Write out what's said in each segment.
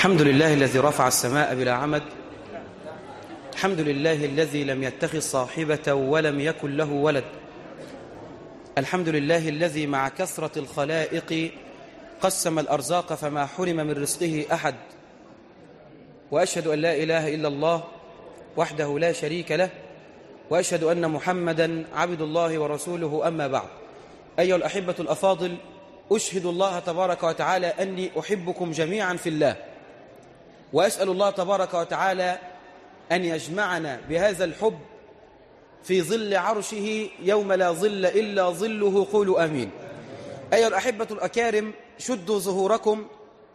الحمد لله الذي رفع السماء بلا عمد. الحمد لله الذي لم يتخذ صاحبة ولم يكن له ولد. الحمد لله الذي مع كثرة الخلائق قسم الأرزاق فما حرم من رزقه أحد. وأشهد أن لا إله إلا الله وحده لا شريك له، وأشهد أن محمدا عبد الله ورسوله. أما بعد، أيها الأحبة الأفاضل، أشهد الله تبارك وتعالى أني أحبكم جميعا في الله، وأسأل الله تبارك وتعالى أن يجمعنا بهذا الحب في ظل عرشه يوم لا ظل إلا ظله. قولوا آمين. أيها الأحبة الأكارم، شدوا ظهوركم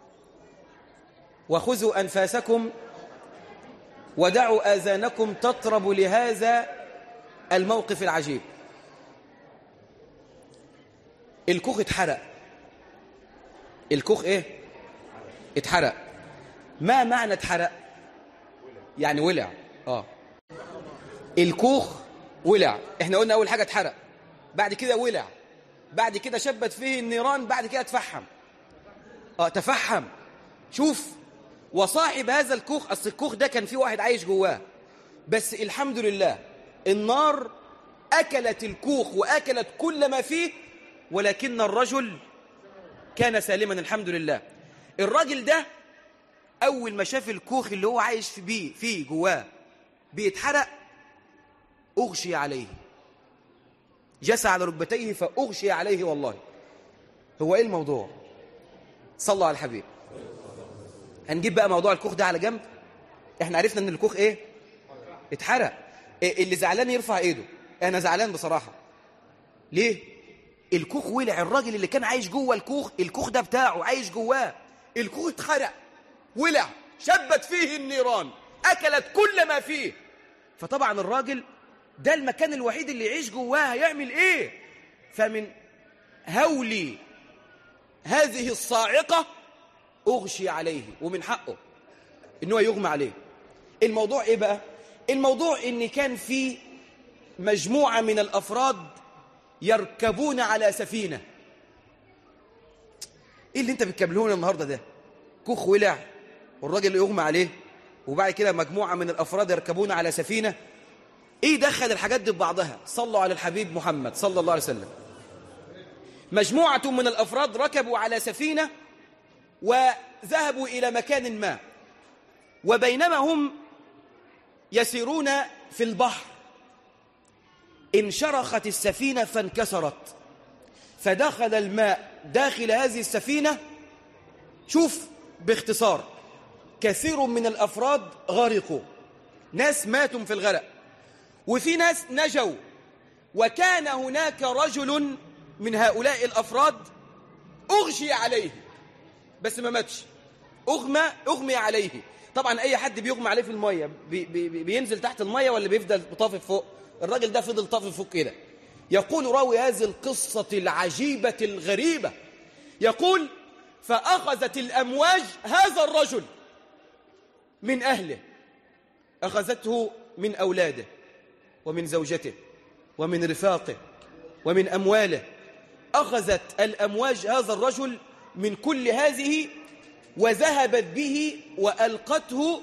وخذوا أنفاسكم ودعوا آذانكم تطرب لهذا الموقف العجيب. الكوخ اتحرق. الكوخ ايه؟ اتحرق. ما معنى اتحرق؟ يعني ولع. الكوخ ولع. احنا قلنا اول حاجة اتحرق، بعد كده ولع، بعد كده شبت فيه النيران، بعد كده تفحم. تفحم. شوف، وصاحب هذا الكوخ، اصل الكوخ ده كان فيه واحد عايش جواه، بس الحمد لله النار اكلت الكوخ واكلت كل ما فيه، ولكن الرجل كان سالما الحمد لله. الراجل ده أول ما شاف الكوخ اللي هو عايش فيه جواه بيتحرق، أغشي عليه، جسى على ركبتيه فأغشي عليه. والله هو إيه الموضوع؟ صلوا على الحبيب. هنجيب بقى موضوع الكوخ ده على جنب. احنا عرفنا ان الكوخ ايه؟ اتحرق. اللي زعلان يرفع ايده. انا زعلان بصراحة. ليه؟ الكوخ ولع. الراجل اللي كان عايش جوه الكوخ ده بتاعه عايش جواه، الكوخ اتحرق، ولع، شبت فيه النيران، أكلت كل ما فيه. فطبعا الراجل ده المكان الوحيد اللي يعيش جواه، هيعمل ايه؟ فمن هول هذه الصاعقة أغشي عليه، ومن حقه إنه يغمى عليه. الموضوع ايه بقى؟ الموضوع ان كان في مجموعة من الأفراد يركبون على سفينة. ايه اللي انت بتكبلونه النهاردة ده؟ كوخ ولع والراجل يغمى عليه، وبعد كده مجموعة من الأفراد يركبون على سفينة. ايه دخل الحاجات دي ببعضها؟ صلوا على الحبيب محمد صلى الله عليه وسلم. مجموعة من الأفراد ركبوا على سفينة وذهبوا إلى مكان ما، وبينما هم يسيرون في البحر انشرخت السفينة فانكسرت، فدخل الماء داخل هذه السفينة. شوف باختصار، كثير من الأفراد غرقوا، ناس ماتوا في الغرق، وفي ناس نجوا. وكان هناك رجل من هؤلاء الأفراد أغشي عليه، بس ما ماتش، أغمي عليه. طبعا أي حد بيغمى عليه في المية بينزل تحت المية ولا بيفضل طافي فوق؟ الراجل ده فضل طافي فوق كده. يقول راوي هذه القصة العجيبة الغريبة، يقول: فأخذت الأمواج هذا الرجل من أهله، أخذته من أولاده ومن زوجته ومن رفاقه ومن أمواله. أخذت الأمواج هذا الرجل من كل هذه وذهبت به وألقته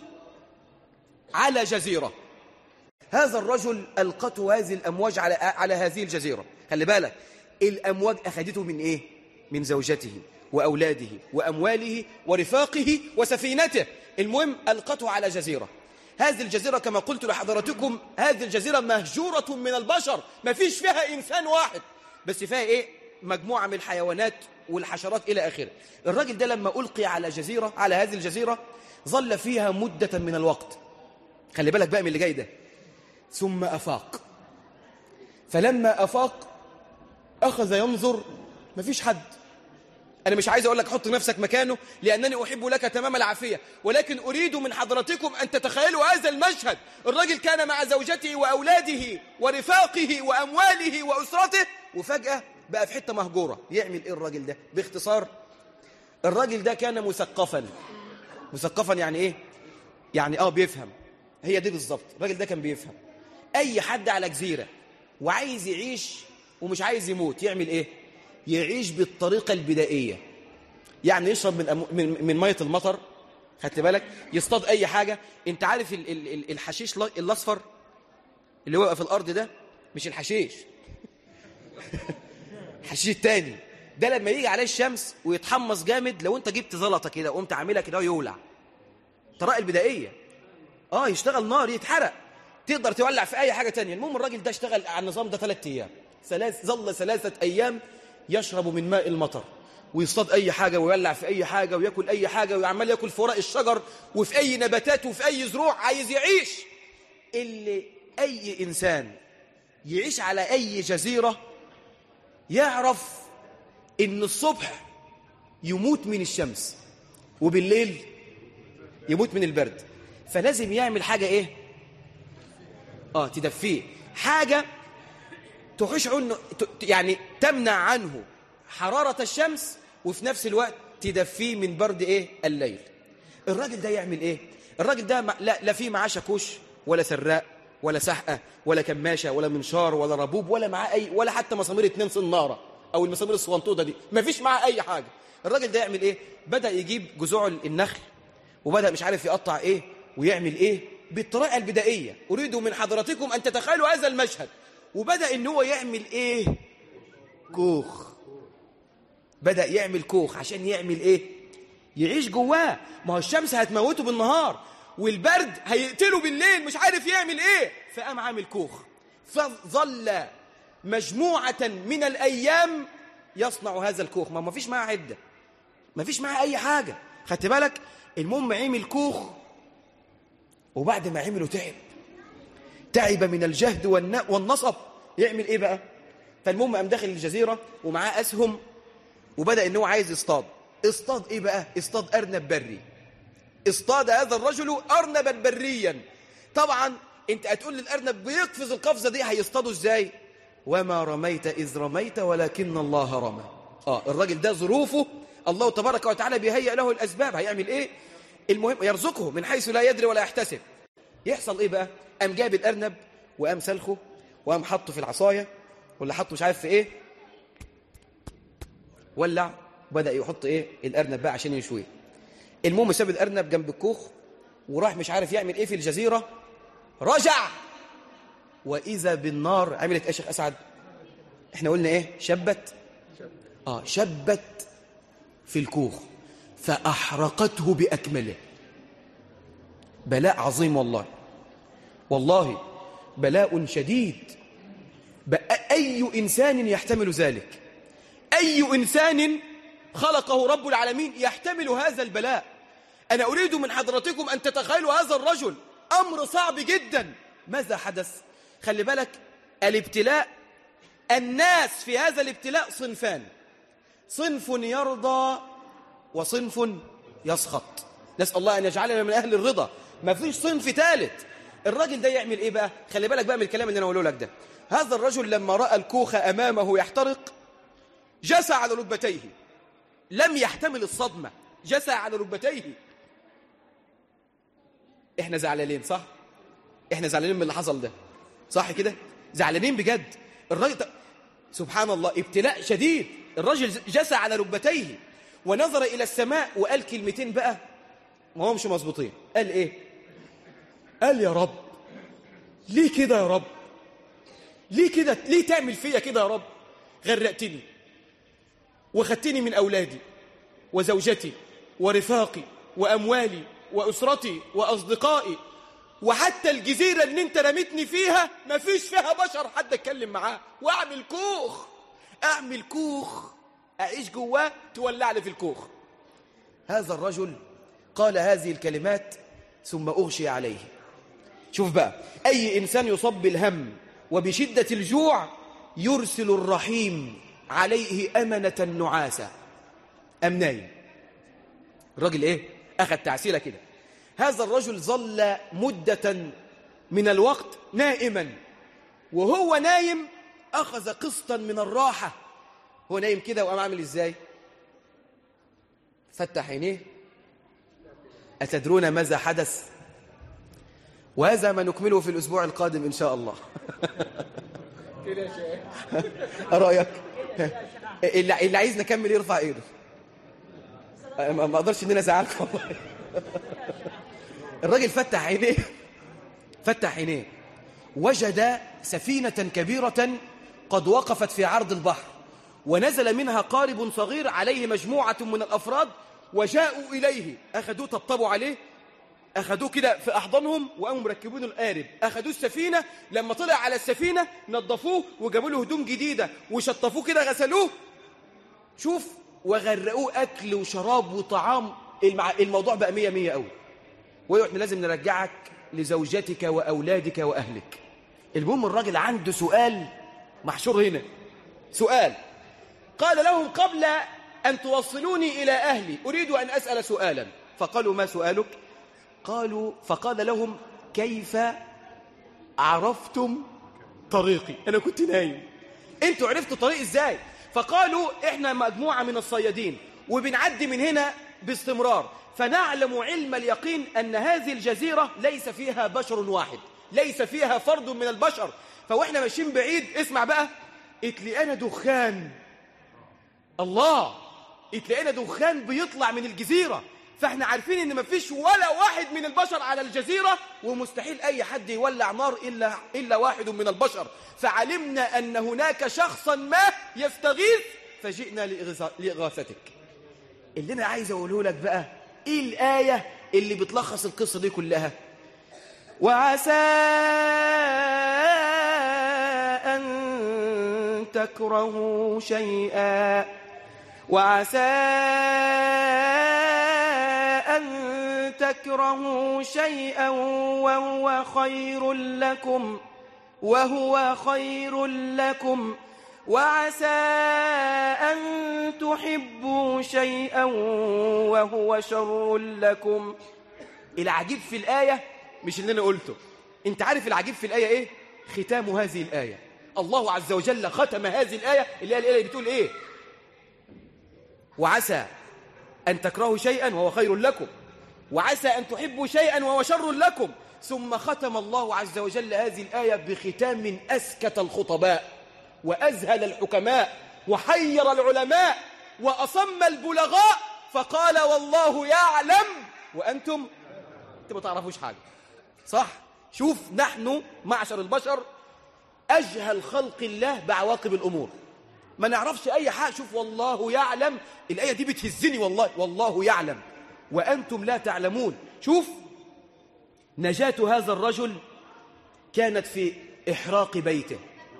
على جزيرة. هذا الرجل ألقته هذه الأمواج على هذه الجزيرة. خلي بالك، الأمواج أخذته من إيه؟ من زوجته وأولاده وأمواله ورفاقه وسفينته. المهم ألقته على جزيرة. هذه الجزيرة كما قلت لحضراتكم، هذه الجزيرة مهجورة من البشر، ما فيش فيها إنسان واحد، بس فيها إيه؟ مجموعة من الحيوانات والحشرات إلى آخره. الراجل ده لما ألقي على هذه الجزيرة ظل فيها مدة من الوقت. خلي بالك بقى من اللي جاي ده. ثم أفاق. فلما أفاق أخذ ينظر، ما فيش حد. أنا مش عايز أقول لك حط نفسك مكانه، لأنني أحب لك تمام العافية، ولكن أريد من حضراتكم أن تتخيلوا هذا المشهد. الرجل كان مع زوجته وأولاده ورفاقه وأمواله وأسرته، وفجأة بقى في حتة مهجورة. يعمل إيه الراجل ده؟ باختصار، الراجل ده كان مثقفا. مثقفا يعني إيه؟ يعني بيفهم. هي دي بالظبط. الراجل ده كان بيفهم. أي حد على جزيرة وعايز يعيش ومش عايز يموت يعمل إيه؟ يعيش بالطريقة البدائية. يعني يشرب من مية المطر خدت بالك؟ يصطاد أي حاجة. أنت عارف الحشيش الأصفر اللي هو في الأرض ده؟ مش الحشيش الحشيش التاني ده لما يجي عليه الشمس ويتحمص جامد، لو أنت جبت زلطة كده وقمت عاملها كده يولع. طرائق البدائية. يشتغل نار، يتحرق، تقدر تولع في أي حاجة تانية. المهم الراجل ده اشتغل على النظام ده 3 أيام، ظل 3 أيام يشرب من ماء المطر، ويصطاد أي حاجة ويولع في أي حاجة ويأكل أي حاجة، ويعمل يأكل في ورق الشجر وفي أي نباتات وفي أي زروع عايز يعيش. اللي أي إنسان يعيش على أي جزيرة يعرف إن الصبح يموت من الشمس وبالليل يموت من البرد، فلازم يعمل حاجة إيه؟ تدفيه، حاجة تحوش عنه، يعني تمنع عنه حرارة الشمس وفي نفس الوقت تدفيه من برد إيه؟ الليل. الراجل ده يعمل إيه؟ الراجل ده لا فيه معاه شاكوش ولا سراء ولا سحقة ولا كماشة ولا منشار ولا ربوب ولا معاه ولا حتى مسامير 2 صنارة أو المسامير الصغنطوطة دي، ما فيش معاه أي حاجة. الراجل ده يعمل إيه؟ بدأ يجيب جذوع النخل وبدأ مش عارف يقطع إيه ويعمل إيه بالطريقة البدائية. أريد من حضراتكم أن تتخيلوا هذا المشهد. وبدأ إن هو يعمل إيه؟ كوخ. بدأ يعمل كوخ عشان يعمل إيه؟ يعيش جواه. ما هو الشمس هتموته بالنهار والبرد هيقتله بالليل، مش عارف يعمل إيه، فقام عامل كوخ. فظل مجموعة من الأيام يصنع هذا الكوخ. ما فيش معاه عدة، ما فيش معاه أي حاجة، خدت بالك؟ المهم عمل كوخ، وبعد ما عمله تعب من الجهد والنصب. يعمل إيه بقى؟ فالمهم قام داخل الجزيرة ومعاه أسهم، وبدأ إنه عايز اصطاد إيه بقى؟ اصطاد أرنب بري. اصطاد هذا الرجل أرنبا بريا. طبعا انت هتقول للأرنب بيقفز القفزة دي هيصطاده ازاي؟ وما رميت إذ رميت ولكن الله رمى. الراجل ده ظروفه الله تبارك وتعالى بيهيئ له الأسباب. هيعمل إيه؟ المهم يرزقه من حيث لا يدري ولا يحتسب. يحصل إيه بقى؟ قام جاب الأرنب وقام سلخه وقام حطه في العصاية ولا حطه مش عارف في إيه، ولع، بدأ يحط إيه الأرنب بقى عشان يشويه. المهم ساب الأرنب جنب الكوخ وراح مش عارف يعمل إيه في الجزيرة. رجع وإذا بالنار عملت إيه يا شيخ أسعد؟ إحنا قلنا إيه؟ شبت في الكوخ فأحرقته بأكمله. بلاء عظيم والله بلاء شديد. أي إنسان يحتمل ذلك؟ أي إنسان خلقه رب العالمين يحتمل هذا البلاء؟ أنا أريد من حضرتكم أن تتخيلوا هذا الرجل، أمر صعب جدا. ماذا حدث؟ خلي بالك، الابتلاء، الناس في هذا الابتلاء صنفان، صنف يرضى وصنف يسخط. نسأل الله أن يجعلنا من أهل الرضا، ما فيش صنف ثالث. الراجل ده يعمل إيه بقى؟ خلي بالك بقى من الكلام اللي أنا أقوله لك ده. هذا الرجل لما رأى الكوخ أمامه يحترق جسى على ركبتيه، لم يحتمل الصدمة، جسى على ركبتيه. إحنا زعلانين صح؟ إحنا زعلانين من اللي حصل ده صح كده؟ زعلانين بجد. الراجل سبحان الله ابتلاء شديد. الرجل جسى على ركبتيه ونظر إلى السماء وقال كلمتين بقى ما هم مش مظبوطين. قال إيه؟ قال يا رب ليه كده يا رب؟ ليه كده؟ ليه تعمل فيا كده يا رب؟ غرقتني وخدتني من أولادي وزوجتي ورفاقي وأموالي وأسرتي وأصدقائي، وحتى الجزيرة اللي انت رميتني فيها ما فيش فيها بشر حد اتكلم معاه، واعمل كوخ، اعمل كوخ اعيش جواه تولع لي في الكوخ. هذا الرجل قال هذه الكلمات ثم أغشي عليه. شوف بقى، أي إنسان يصاب بالهم وبشدة الجوع يرسل الرحيم عليه أمنة نعاسة. أم نايم الرجل إيه؟ أخذ تعسيلة كده. هذا الرجل ظل مدة من الوقت نائما، وهو نايم أخذ قسطا من الراحة. هو نايم كده وقام عامل إزاي؟ فتح عينيه. أتدرون ماذا حدث؟ وهذا ما نكمله في الأسبوع القادم إن شاء الله. رأيك؟ اللي عايز نكمل يرفع إيده. ما أقدرش إن أنا أزعلكم والله. الراجل فتح عينيه، فتح عينيه، وجد سفينة كبيرة قد وقفت في عرض البحر، ونزل منها قارب صغير عليه مجموعة من الأفراد، وجاءوا إليه، أخذوه طبطبوا عليه، أخذوه كده في أحضانهم وقاموا مركبين القارب، أخذوه السفينة، لما طلع على السفينة نظفوه وجابوا له هدوم جديدة وشطفوه كده غسلوه، شوف، وغرقوه أكل وشراب وطعام، الموضوع بقى 100 قوي. ويقول احنا لازم نرجعك لزوجتك وأولادك وأهلك. المهم الراجل عنده سؤال محشور هنا، سؤال، قال لهم قبل أن توصلوني إلى أهلي أريد أن أسأل سؤالا. فقالوا ما سؤالك؟ فقال لهم كيف عرفتم طريقي؟ أنا كنت نايم، أنتوا عرفتوا طريق إزاي؟ فقالوا إحنا مجموعة من الصيادين وبنعدي من هنا باستمرار، فنعلم علم اليقين أن هذه الجزيرة ليس فيها بشر واحد، ليس فيها فرد من البشر، فوإحنا ماشيين بعيد، اسمع بقى، اتلقينا دخان، الله، اتلقينا دخان بيطلع من الجزيرة، فاحنا عارفين ان مفيش ولا واحد من البشر على الجزيرة، ومستحيل اي حد يولع نار الا واحد من البشر، فعلمنا ان هناك شخصا ما يستغيث فجئنا لإغاثتك. اللي انا عايز اقوله لك بقى ايه الآية اللي بتلخص القصة دي كلها؟ وعسى أن تكرهوا شيئا، وعسى أن تكرهوا شيئا وهو خير لكم، وعسى أن تحبوا شيئا وهو شر لكم. العجيب في الآية مش اللي أنا قلته، أنت عارف العجيب في الآية إيه؟ ختام هذه الآية، الله عز وجل ختم هذه الآية اللي بتقول إيه؟ وعسى أن تكرهوا شيئا وهو خير لكم، وعسى أن تحبوا شيئا وهو شر لكم، ثم ختم الله عز وجل هذه الآية بختام أسكت الخطباء وأذهل الحكماء وحير العلماء وأصم البلغاء، فقال والله يعلم وأنتم ما تعرفوش حاجة. صح؟ شوف، نحن معشر البشر أجهل خلق الله بعواقب الأمور، ما نعرفش أي حاجة. شوف، والله يعلم، الآية دي بتهزني والله، والله يعلم وأنتم لا تعلمون. شوف، نجاة هذا الرجل كانت في إحراق بيته.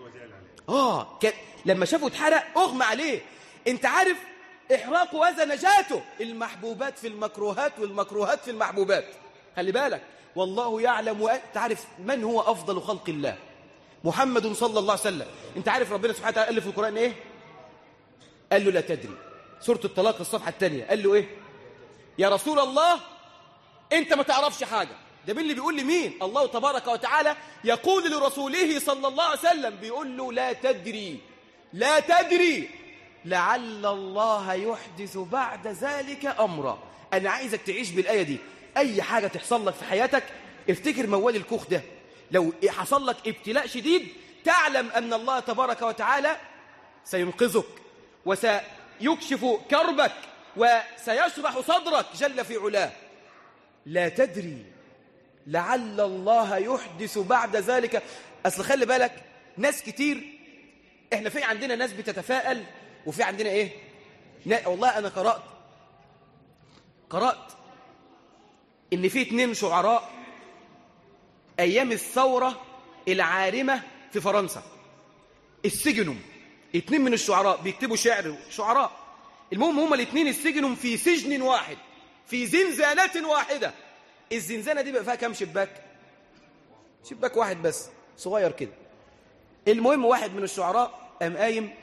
لما شافه اتحرق أغمى عليه. أنت عارف إحراق هذا نجاته، المحبوبات في المكروهات والمكروهات في المحبوبات. خلي بالك، والله يعلم وأنت عارف من هو أفضل خلق الله؟ محمد صلى الله عليه وسلم. أنت عارف ربنا سبحانه وتعالى قال له في القرآن إيه؟ قال له لا تدري، سورة الطلاق الصفحة الثانية، قال له إيه؟ يا رسول الله أنت ما تعرفش حاجة. ده مين اللي بيقول لمين؟ الله تبارك وتعالى يقول لرسوله صلى الله عليه وسلم، بيقول له لا تدري، لا تدري لعل الله يحدث بعد ذلك أمرا. أنا عايزك تعيش بالآية دي، أي حاجة تحصل لك في حياتك افتكر موال الكوخ ده، لو حصل لك ابتلاء شديد تعلم أن الله تبارك وتعالى سينقذك وسيكشف كربك وسيشرح صدرك جل في علاه. لا تدري لعل الله يحدث بعد ذلك. أصل خلي بالك، ناس كتير، احنا في عندنا ناس بتتفائل وفي عندنا ايه؟ والله أنا قرأت إن في 2 شعراء أيام الثورة العارمة في فرنسا السجنوا، 2 من الشعراء بيكتبوا شعراء. المهم هما الاثنين السجنوا في سجن واحد، في زنزانة واحدة. الزنزانة دي بقى فيها كام شباك؟ شباك واحد بس صغير كده. المهم واحد من الشعراء قام قايم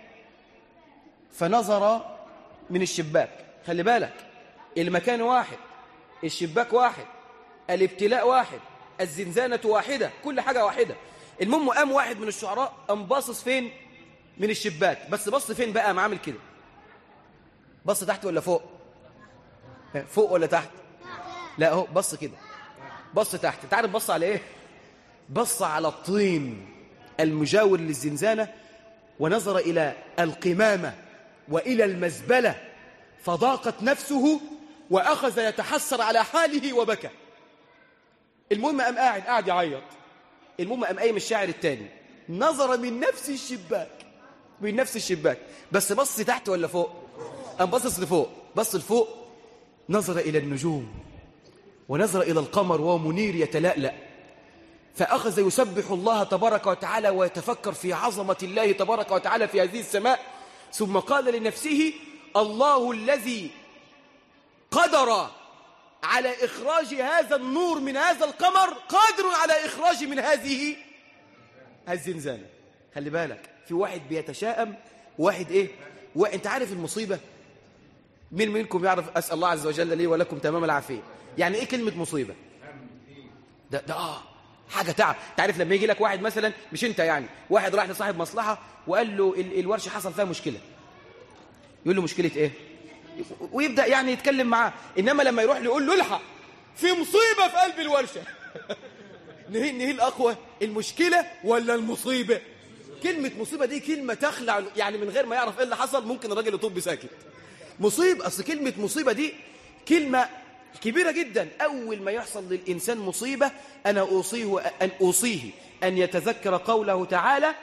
فنظر من الشباك. خلي بالك، المكان واحد، الشباك واحد، الابتلاء واحد، الزنزانة واحدة، كل حاجة واحدة. المهم قام واحد من الشعراء قام باصص فين؟ من الشباك. بس بص فين بقى؟ قام عامل كده، بص تحت ولا فوق؟ فوق ولا تحت؟ لا اهو بص كده، بص تحت. انت عارف بص على ايه؟ بص على الطين المجاور للزنزانة، ونظر إلى القمامة وإلى المزبلة، فضاقت نفسه وأخذ يتحسر على حاله وبكى. المهم قام قاعد يعيط. المهم قام قايم الشاعر التاني نظر من نفس الشباك بس بص تحت ولا فوق؟ قام بصص لفوق، بص لفوق، نظر إلى النجوم ونظر إلى القمر وهو منير يتلألأ، فأخذ يسبح الله تبارك وتعالى ويتفكر في عظمة الله تبارك وتعالى في هذه السماء، ثم قال لنفسه: الله الذي قدر على إخراج هذا النور من هذا القمر قادر على إخراج من هذه الزنزانة. خلي بالك، في واحد بيتشائم، واحد وانت عارف المصيبة؟ مين منكم يعرف؟ أسأل الله عز وجل لي ولكم تمام العافية. يعني ايه كلمة مصيبة؟ ده حاجة تعب. تعرف لما يجي لك واحد مثلا، مش انت يعني، واحد راح لصاحب مصلحة وقال له الورشة حصل فيها مشكلة، يقول له مشكلة ايه؟ ويبدأ يعني يتكلم معاه. إنما لما يروح له يقول له الحق في مصيبة في قلب الورشة نهي الأقوى، المشكلة ولا المصيبة؟ كلمة مصيبة دي كلمة تخلع، يعني من غير ما يعرف ايه اللي حصل ممكن الراجل يطب ساكت. مصيبة، أصل كلمة مصيبة دي كلمة كبيرة جدا. أول ما يحصل للإنسان مصيبة أنا أوصيه أن يتذكر قوله تعالى: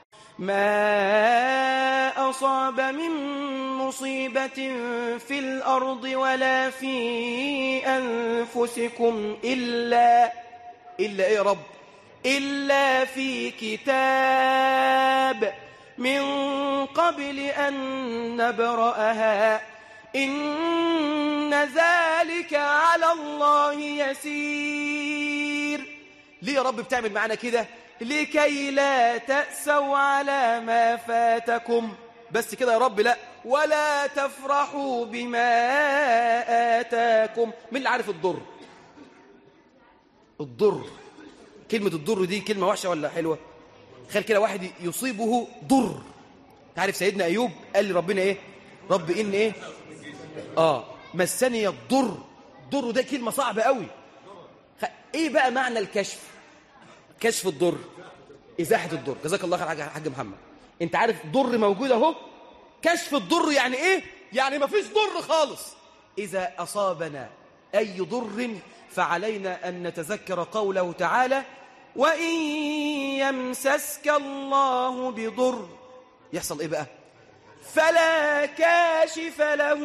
ما أصاب من مصيبة في الأرض ولا في أنفسكم إلا إيه يا رب؟ إلا في كتاب من قبل أن نبرأها إن ذلك على الله يسير. ليه يا رب بتعمل معنا كده؟ لكي لا تأسوا على ما فاتكم، بس كده يا رب؟ لا، ولا تفرحوا بما آتاكم. مين اللي عارف الضر؟ كلمة الضر دي كلمة وحشة ولا حلوة؟ خير كده واحد يصيبه ضر. تعرف سيدنا أيوب قال لربنا ايه؟ رب إن ايه؟ مسني الضر. الضر ده كلمة صعبة قوي. ايه بقى معنى الكشف؟ كشف الضر، إزاحة الضر. جزاك الله خير حاج محمد. انت عارف ضر موجود اهو. كشف الضر يعني ايه؟ يعني ما فيش ضر خالص. إذا أصابنا أي ضر فعلينا أن نتذكر قوله تعالى: وإن يمسسك الله بضر، يحصل إيه بقى؟ فلا كاشف له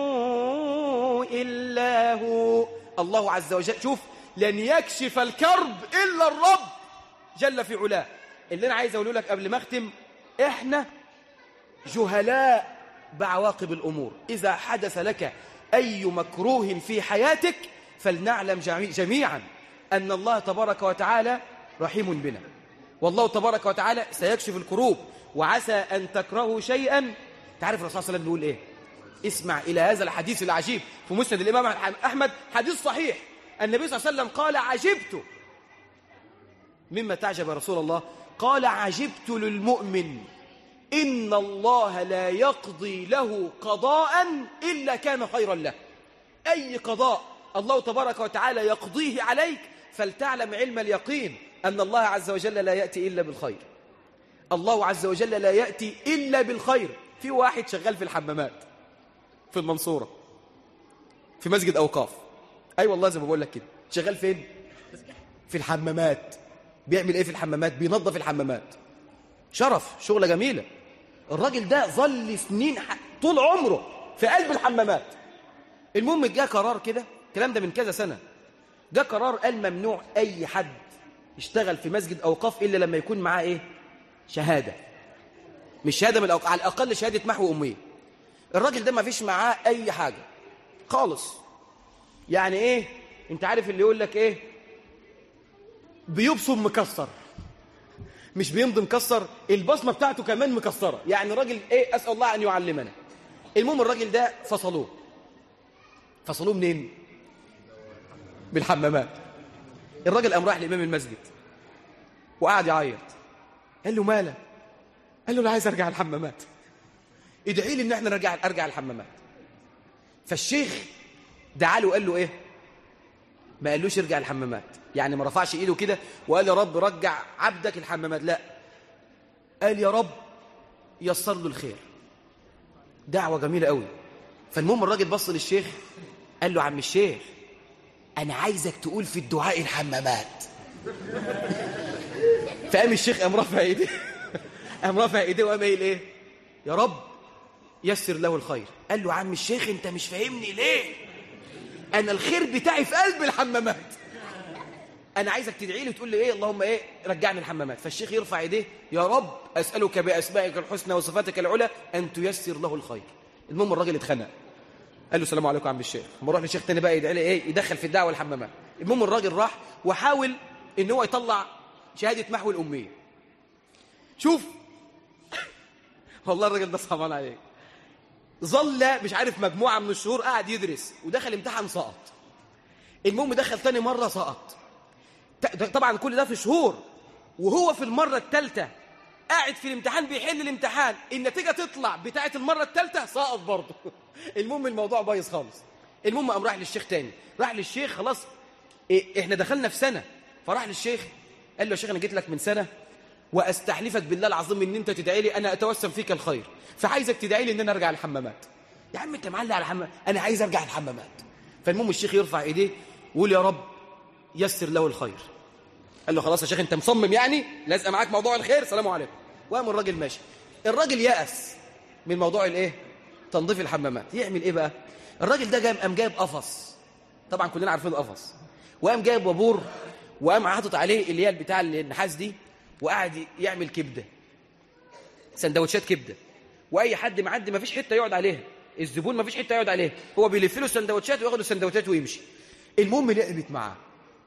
إلا هو. الله عز وجل، شوف، لن يكشف الكرب إلا الرب جل في علاه. اللي أنا عايز أقوله لك قبل ما أختم، إحنا جهلاء بعواقب الأمور. إذا حدث لك أي مكروه في حياتك فلنعلم جميعا أن الله تبارك وتعالى رحيم بنا، والله تبارك وتعالى سيكشف الكروب. وعسى أن تكرهوا شيئا. تعرف الرسول صلى الله عليه وسلم بيقول إيه؟ اسمع إلى هذا الحديث العجيب في مسند الإمام أحمد، حديث صحيح. النبي صلى الله عليه وسلم قال: عجبت. مما تعجب يا رسول الله؟ قال: عجبت للمؤمن إن الله لا يقضي له قضاء إلا كان خيرا له. أي قضاء الله تبارك وتعالى يقضيه عليك فلتعلم علم اليقين أن الله عز وجل لا يأتي إلا بالخير. الله عز وجل لا يأتي إلا بالخير. في واحد شغال في الحمامات في المنصورة في مسجد أوقاف. أي والله زي ما بقول لك كده. شغال فين؟ في الحمامات. بيعمل إيه في الحمامات؟ بينظف الحمامات. شرف، شغلة جميلة. الراجل ده ظل سنين طول عمره في قلب الحمامات. المهم جاء قرار كده، الكلام ده من كذا سنة، جاء قرار قال ممنوع أي حد يشتغل في مسجد أوقاف إلا لما يكون معاه إيه؟ شهادة. مش شهادة من الأوقاف، على الأقل شهادة محو أمية. الراجل ده ما فيش معاه أي حاجة خالص. يعني إيه؟ أنت عارف اللي يقول لك إيه؟ بيبصم مكسر، مش بيمضي مكسر، البصمة بتاعته كمان مكسرة. يعني راجل إيه؟ أسأل الله أن يعلمنا. المهم الراجل ده فصلوه منين؟ بالحمامات. الراجل قام راح لإمام المسجد وقعد يعيط. قال له: مالك؟ قال له: أنا عايز أرجع الحمامات، ادعي لي إن احنا أرجع الحمامات. فالشيخ دعا له وقال له إيه؟ ما قالوش ارجع الحمامات، يعني ما رفعش إيده كده وقال: يا رب رجع عبدك الحمامات، لا، قال: يا رب يسر له الخير. دعوة جميلة قوي. فالمهم الراجل بص للشيخ قال له عم الشيخ أنا عايزك تقول في الدعاء الحمامات. فقام الشيخ قام رافع ايديه قام رافع ايديه وقام قايل ايه؟ يا رب يسر له الخير. قال له عم الشيخ انت مش فاهمني ليه؟ انا الخير بتاعي في قلب الحمامات، انا عايزك تدعي لي وتقول لي ايه؟ اللهم ايه؟ رجعني الحمامات. فالشيخ يرفع ايديه يا رب اسالك باسمائك الحسنى وصفاتك العلى ان تيسر له الخير. المهم الراجل اتخنق، قال له السلام عليكم يا عم الشيخ. اما اروح للشيخ تاني بقى يدعي لي ايه؟ يدخل في الدعوه الحمامات. المهم الراجل راح وحاول ان هو يطلع شهاده محو الاميه. شوف والله الراجل ده صعبان عليك، ظل مش عارف مجموعه من الشهور قاعد يدرس ودخل امتحان سقط. المهم دخل تاني مره سقط. طبعا كل ده في شهور، وهو في المره الثالثه قاعد في الامتحان بيحل الامتحان، النتيجه تطلع بتاعه المره الثالثه سقط برضه. المهم الموضوع بايظ خالص. المهم قام راح للشيخ تاني، راح للشيخ خلاص احنا دخلنا في سنه. فراح للشيخ قال له يا شيخ انا جيت لك من سنه واستحلفك بالله العظيم ان انت تدعي لي، انا اتوسم فيك الخير، فعايزك تدعي لي ان انا ارجع الحمامات. يا عم انت معلق على الحمامات، انا عايز ارجع الحمامات. فالمهم الشيخ يرفع ايديه ويقول يا رب يسر له الخير. قال له خلاص يا شيخ انت مصمم يعني لازق معاك موضوع الخير، سلام عليكم. وقام الراجل ماشي. الراجل يأس من موضوع الايه؟ تنظيف الحمامات. يعمل ايه بقى؟ الراجل ده قام جايب قفص، طبعا كلنا عارفين القفص، وقام جايب وابور وقام حاطط عليه اللي هي بتاع النحاس دي، وقعد يعمل كبده، سندوتشات كبده، واي حد معدي ما فيش حته يقعد عليها، الزبون ما فيش حته يقعد عليها، هو بيلف له السندوتشات وياخد السندوتشات ويمشي. المهم لقبت معاه،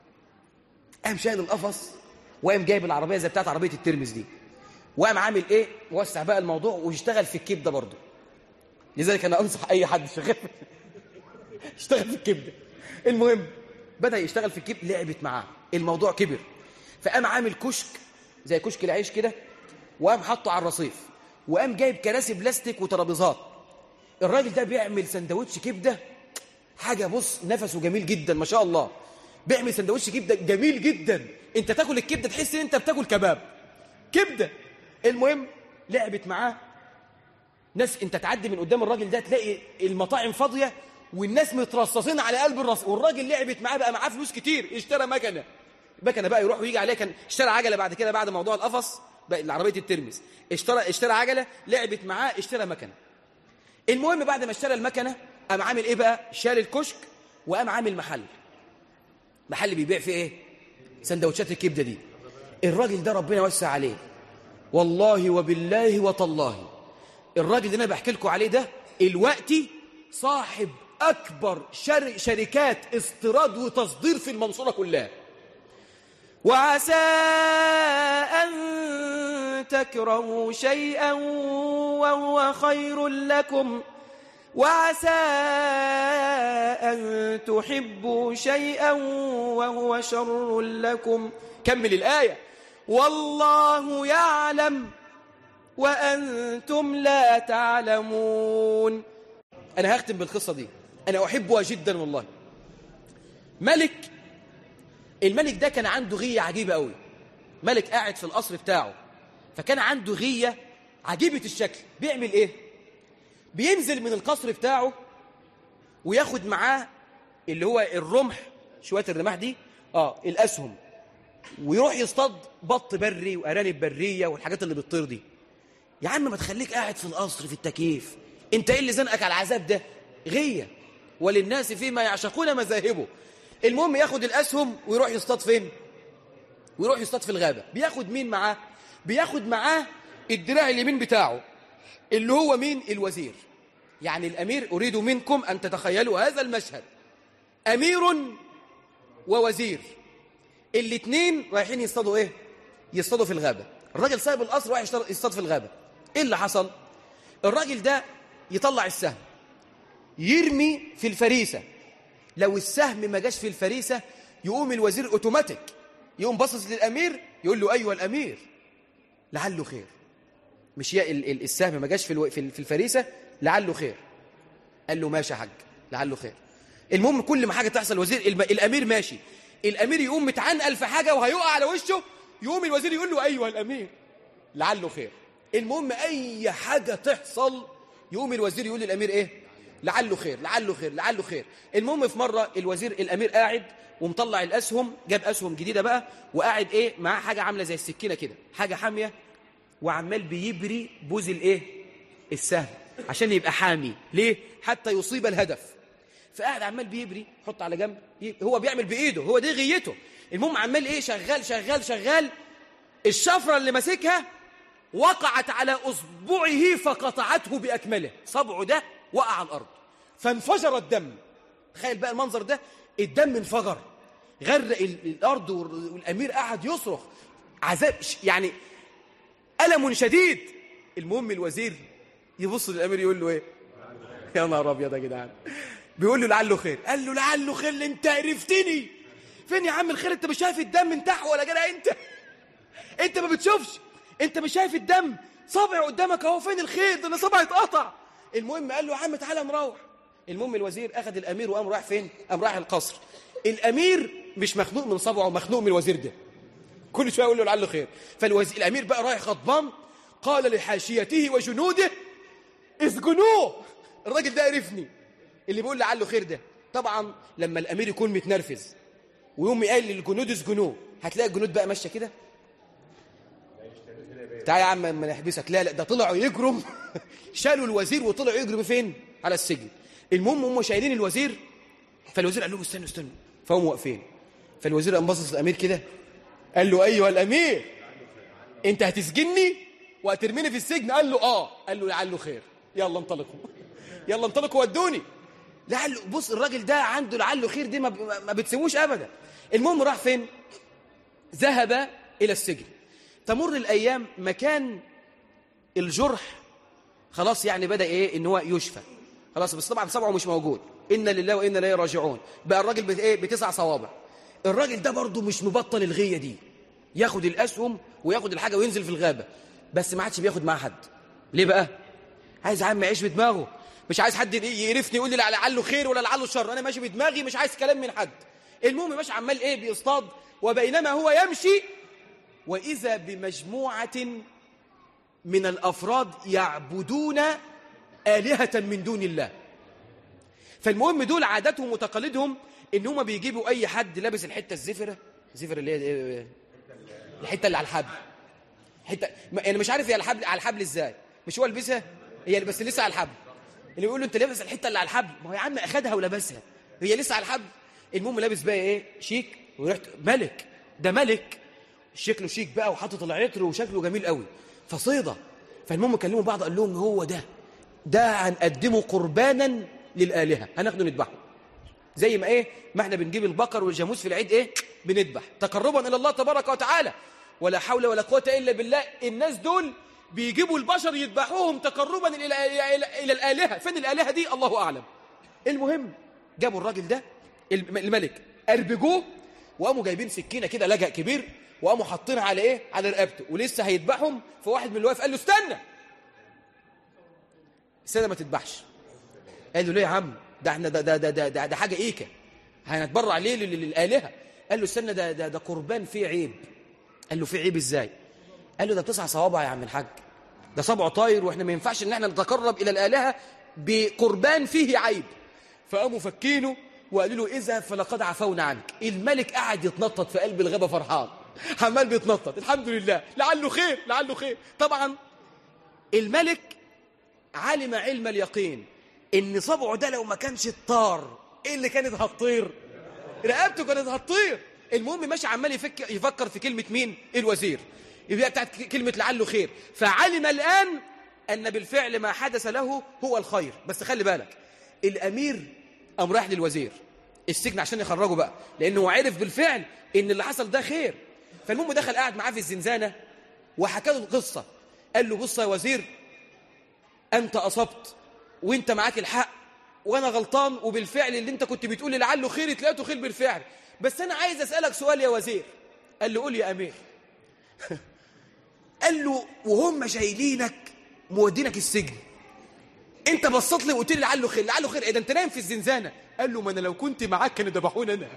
قام شايل القفص وقام جايب العربيه زي بتاعت عربيه الترمس دي، وقام عامل ايه؟ وسع بقى الموضوع ويشتغل في الكبده برضه. لذلك انا انصح اي حد شغال يشتغل في الكبده. المهم بدا يشتغل في الكبده، لعبت معاه، الموضوع كبر، فقام عامل كشك زي كشك العيش كده، وقام حطه على الرصيف، وقام جايب كراسي بلاستيك وترابيزات. الراجل ده بيعمل سندوتش كبده حاجه، بص نفسه جميل جدا ما شاء الله، بيعمل سندوتش كبده جميل جدا، انت تاكل الكبده تحس ان انت بتاكل كباب كبده. المهم لعبت معاه، ناس انت تعدي من قدام الراجل ده تلاقي المطاعم فاضيه والناس مترصصين على قلب الراس، والراجل لعبت معاه بقى معاه فلوس كتير، اشترى مكنه بقى يروح ويجي عليها، كان اشترى عجله بعد كده بعد موضوع القفص بقى العربيه الترمس، اشترى عجله، لعبت معاه، اشترى مكنه. المهم بعد ما اشترى المكنه قام عامل ايه بقى؟ شال الكشك وقام عامل محل بيبيع فيه ايه؟ سندوتشات الكبده دي. الراجل ده ربنا وسع عليه والله وبالله وتالله، الراجل اللي انا بحكي لكم عليه ده الوقتي صاحب اكبر شركات استيراد وتصدير في المنصوره كلها. وعسى ان تكرهوا شيئا وهو خير لكم، وعسى ان تحبوا شيئا وهو شر لكم. كمل الايه. والله يعلم وأنتم لا تعلمون. أنا هختم بالقصة دي، أنا أحبها جدا والله. الملك ده كان عنده غية عجيبة قوي. ملك قاعد في القصر بتاعه، فكان عنده غية عجيبة الشكل. بيعمل إيه؟ بينزل من القصر بتاعه وياخد معاه اللي هو الرمح، شوية الرماح دي الأسهم، ويروح يصطاد بط بري وأرانب برية والحاجات اللي بتطير دي. يا عم ما تخليك قاعد في القصر في التكييف، انت ايه اللي زنقك على العذاب ده؟ غية وللناس فيما يعشقون مذاهبه. المهم ياخد الأسهم ويروح يصطاد فين؟ ويروح يصطاد في الغابة. بياخد مين معاه؟ بياخد معاه الدراع اليمين بتاعه اللي هو مين؟ الوزير. يعني الأمير، أريد منكم أن تتخيلوا هذا المشهد، أمير ووزير، الاثنين رايحين يصطادوا ايه؟ يصطادوا في الغابة. الراجل سايب القصر ورايح يصطاد في الغابة. ايه اللي حصل؟ الراجل ده يطلع السهم يرمي في الفريسة، لو السهم ما جاش في الفريسة يقوم الوزير اوتوماتيك يقوم باصص للأمير يقول له أيها الأمير لعله خير، مش السهم ما جاش في الفريسة لعله خير. قال له ماشي يا حاج لعله خير. المهم كل ما حاجة تحصل الوزير الأمير ماشي، الأمير يقوم متعنقل في حاجة وهيقع على وشه، يقوم الوزير يقول له أيها الأمير لعله خير. المهم أي حاجة تحصل يقوم الوزير يقول للأمير إيه؟ لعله خير لعله خير لعله خير. المهم في مرة الوزير الأمير قاعد ومطلع الأسهم، جاب أسهم جديدة بقى، وقاعد إيه معاه حاجة عاملة زي السكينة كده، حاجة حامية، وعمال بيبري بوز الإيه السهم عشان يبقى حامي. ليه؟ حتى يصيب الهدف. فقاعد عمال بيبري، حط على جنب، هو بيعمل بإيده، هو دي غيته. المهم عمال إيه شغال شغال شغال. الشفرة اللي ماسكها وقعت على أصبعه فقطعته بأكمله، صبعه ده وقع على الأرض فانفجر الدم. تخيل بقى المنظر ده، الدم انفجر غرق الأرض، والأمير قعد يصرخ عذاب يعني ألم شديد. المهم الوزير يبص للأمير يقول له إيه؟ يا نهار أبيض يا جدعان. بيقول له لعله خير. قال له لعله خير اللي أنت عرفتني. فين يا عم الخير؟ أنت مش شايف الدم من تحت ولا جدع؟ أنت ما بتشوفش؟ أنت مش شايف الدم؟ صبعي قدامك أهو، فين الخير؟ ده أنا صبعي اتقطع. المهم قال له يا عم تعالى نروح. المهم الوزير أخذ الأمير وقام رايح فين؟ قام رايح القصر. الأمير مش مخنوق من صبعه، مخنوق من الوزير ده، كل شويه يقول له لعله خير. الأمير بقى رايح غضبان، قال لحاشيته وجنوده اسجنوه. الراجل ده عرفني اللي بيقول لعله خير ده. طبعا لما الأمير يكون متنرفز ويقوم قال للجنود اسجنوه، هتلاقي الجنود بقى ماشيه كده، تعالى يا عم ما نحبسك. لا ده طلعوا يجروا شالوا الوزير وطلعوا يجروا فين؟ على السجن. المهم هم شايلين الوزير، فالوزير قال لهم استنوا استنوا، فهم واقفين. فالوزير قام باصص للأمير كده، قال له ايها الأمير انت هتسجني وهترميني في السجن؟ قال له اه. قال له لعله خير، يلا انطلقوا يلا انطلقوا ودوني. لعله، بص الراجل ده عنده لعله خير دي ما بتسيبوش ابدا. المهم راح فين؟ ذهب الى السجن. تمر الايام، مكان الجرح خلاص يعني بدأ ايه ان هو يشفى خلاص، بس طبعا صبعه مش موجود، إنا لله وإنا إليه راجعون. بقى الراجل ايه ب9 صوابع. الراجل ده برضه مش مبطل الغية دي، ياخد الأسهم وياخد الحاجة وينزل في الغابة، بس ما عادش بياخد معاه حد. ليه بقى؟ عايز عم يعيش بدماغه، مش عايز حد يقرفني يقول لي لعله خير ولا لعله شر، انا ماشي بدماغي مش عايز كلام من حد. المهم ماشي عمال ايه بيصطاد، وبينما هو يمشي واذا بمجموعه من الافراد يعبدون آلهة من دون الله. فالمهم دول عاداتهم وتقاليدهم ان هم بيجيبوا اي حد لابس الحته الزفره اللي هي الحته اللي على الحبل، حته انا مش عارف هي على الحبل ازاي، مش هو لبسها هي بس لسه على الحبل. اللي بيقول له انت لابس الحته اللي على الحبل، ما هو يا عم اخدها ولبسها هي لسه على الحبل. المهم لابس بقى ايه شيك وريحته ملك، ده ملك شكله شيك بقى وحاطط العطر وشكله جميل قوي فصيده. فالمهم كلموا بعض قال لهم هو ده هنقدمه قربانا للآلهة، هناخده نذبحه زي ما ايه ما احنا بنجيب البقر والجاموس في العيد ايه بنذبح تقربا الى الله تبارك وتعالى. ولا حول ولا قوة الا بالله. الناس دول بيجيبوا البشر يذبحوهم تقربا الى الآلهة. فين الآلهة دي؟ الله اعلم. المهم جابوا الراجل ده الملك، اربجوه وقاموا جايبين سكينة كده لجأ كبير وقاموا حاطينها على ايه على رقبته، ولسه هيذبحهم. فواحد من اللي واقف قال له استنى ما تذبحش. قال له ليه يا عم؟ ده احنا ده حاجه ايكه هنتبرع ليه للآلهة. قال له استنى ده قربان فيه عيب. قال له فيه عيب ازاي؟ قال له ده 9 صوابع يا عم الحاج، ده صبعه طاير، واحنا ما ينفعش ان احنا نتقرب الى الآلهة بقربان فيه عيب. فقاموا فكينه وقالوا له اذا فلقد عفونا عنك. الملك قاعد يتنطط في قلب الغابه فرحان، عمال بيتنطط الحمد لله لعله خير لعله خير. طبعا الملك علم علم اليقين ان صبعه ده لو ما كانش الطار ايه اللي كانت هتطير؟ رقبته كانت هتطير. المهم ماشي عمال يفكر في كلمة مين؟ الوزير، يبقى بتاعت كلمة لعله خير. فعلم الآن أن بالفعل ما حدث له هو الخير. بس خلي بالك الأمير قام راح للوزير السجن عشان يخرجه بقى، لأنه عرف بالفعل ان اللي حصل ده خير. فالمهم دخل قاعد معاه في الزنزانة وحكى له القصة. قال له بص يا وزير، أنت أصبت وانت معاك الحق وانا غلطان، وبالفعل اللي انت كنت بتقول لعله خير تلاقيته خير بالفعل، بس انا عايز اسالك سؤال يا وزير. قال له قول يا امير. قال له وهم شايلينك مودينك السجن انت بصيت لي وقلت لي لعله خير لعله خير، ايه ده انت نايم في الزنزانه؟ قال له ما انا لو كنت معاك كانوا ذبحوني انا.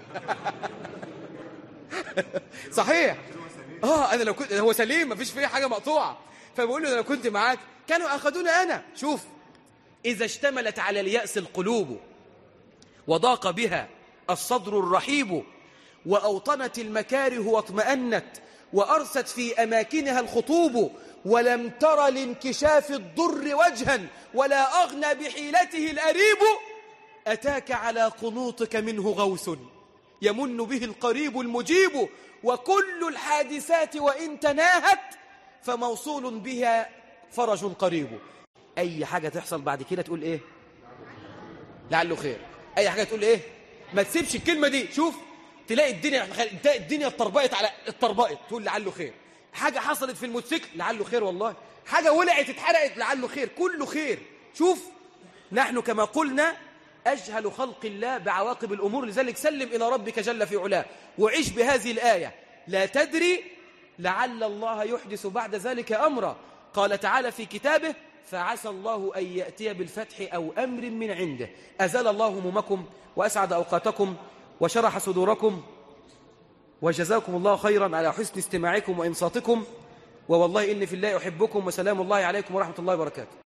صحيح انا لو كنت هو سليم مفيش فيه حاجه مقطوعه، فبقول له لو كنت معاك كانوا اخذوني انا. شوف إذا اشتملت على اليأس القلوب وضاق بها الصدر الرحيب وأوطنت المكاره واطمأنت وأرست في أماكنها الخطوب ولم تر لانكشاف الضر وجها ولا أغنى بحيلته الأريب أتاك على قنوطك منه غوث يمن به القريب المجيب وكل الحادثات وإن تناهت فموصول بها فرج قريب. أي حاجة تحصل بعد كده تقول إيه؟ لعله خير. أي حاجة تقول إيه؟ ما تسيبش الكلمة دي. شوف تلاقي الدنيا اتطربقت على اتطربقت تقول لعله خير. حاجة حصلت في الموتوسيكل لعله خير، والله حاجة ولعت اتحرقت لعله خير، كله خير. شوف نحن كما قلنا أجهل خلق الله بعواقب الأمور، لذلك سلم إلى ربك جل في علاه وعيش بهذه الآية لا تدري لعل الله يحدث بعد ذلك أمرا. قال تعالى في كتابه فعسى الله أن يأتي بالفتح أو أمر من عنده. أزال الله همومكم وأسعد أوقاتكم وشرح صدوركم وجزاكم الله خيرا على حسن استماعكم وإنصاتكم، ووالله إني في الله أحبكم، وسلام الله عليكم ورحمة الله وبركاته.